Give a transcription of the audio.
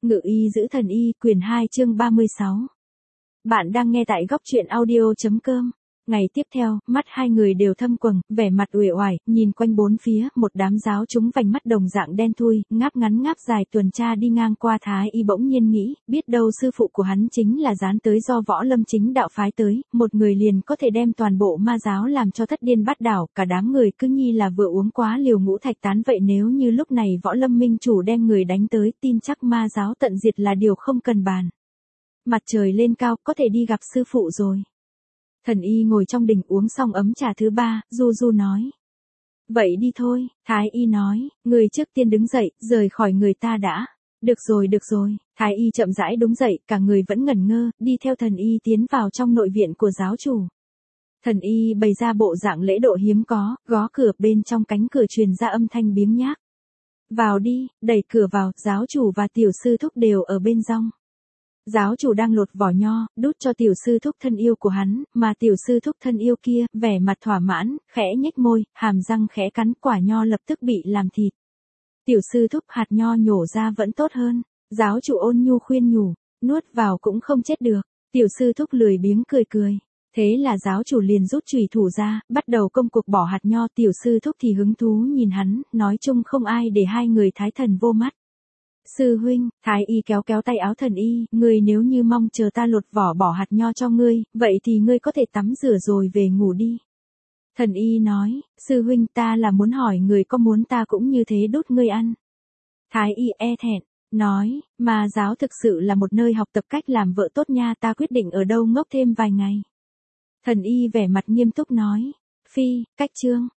Ngự y giữ thần y, quyển 2 chương 36. Bạn đang nghe tại góc truyện audio.com. Ngày tiếp theo, mắt hai người đều thâm quầng, vẻ mặt uể oải, nhìn quanh bốn phía, một đám giáo chúng vành mắt đồng dạng đen thui, ngáp ngắn ngáp dài tuần tra đi ngang qua. Thái y bỗng nhiên nghĩ, biết đâu sư phụ của hắn chính là gián tới do Võ Lâm chính đạo phái tới, một người liền có thể đem toàn bộ ma giáo làm cho thất điên bát đảo, cả đám người cứ nghi là vừa uống quá liều ngũ thạch tán vậy. Nếu như lúc này Võ Lâm minh chủ đem người đánh tới, tin chắc ma giáo tận diệt là điều không cần bàn. Mặt trời lên cao, có thể đi gặp sư phụ rồi. Thần y ngồi trong đình uống xong ấm trà thứ ba, du du nói. Vậy đi thôi, Thái y nói, người trước tiên đứng dậy, rời khỏi người ta đã. Được rồi, Thái y chậm rãi đứng dậy, cả người vẫn ngẩn ngơ, đi theo thần y tiến vào trong nội viện của giáo chủ. Thần y bày ra bộ dạng lễ độ hiếm có, gõ cửa, bên trong cánh cửa truyền ra âm thanh biếng nhác. Vào đi, đẩy cửa vào, giáo chủ và tiểu sư thúc đều ở bên trong. Giáo chủ đang lột vỏ nho, đút cho tiểu sư thúc thân yêu của hắn, mà tiểu sư thúc thân yêu kia, vẻ mặt thỏa mãn, khẽ nhếch môi, hàm răng khẽ cắn, quả nho lập tức bị làm thịt. Tiểu sư thúc hạt nho nhổ ra vẫn tốt hơn. Giáo chủ ôn nhu khuyên nhủ, nuốt vào cũng không chết được. Tiểu sư thúc lười biếng cười. Thế là giáo chủ liền rút chùy thủ ra, bắt đầu công cuộc bỏ hạt nho. Tiểu sư thúc thì hứng thú nhìn hắn, nói chung không ai để hai người thái thần vô mắt. Sư huynh, Thái y kéo tay áo thần y, ngươi nếu như mong chờ ta lột vỏ bỏ hạt nho cho ngươi, vậy thì ngươi có thể tắm rửa rồi về ngủ đi. Thần y nói, sư huynh, ta là muốn hỏi người có muốn ta cũng như thế đút ngươi ăn. Thái y e thẹn, nói, mà giáo thực sự là một nơi học tập cách làm vợ tốt nha, ta quyết định ở đâu ngốc thêm vài ngày. Thần y vẻ mặt nghiêm túc nói, phi, cách chương,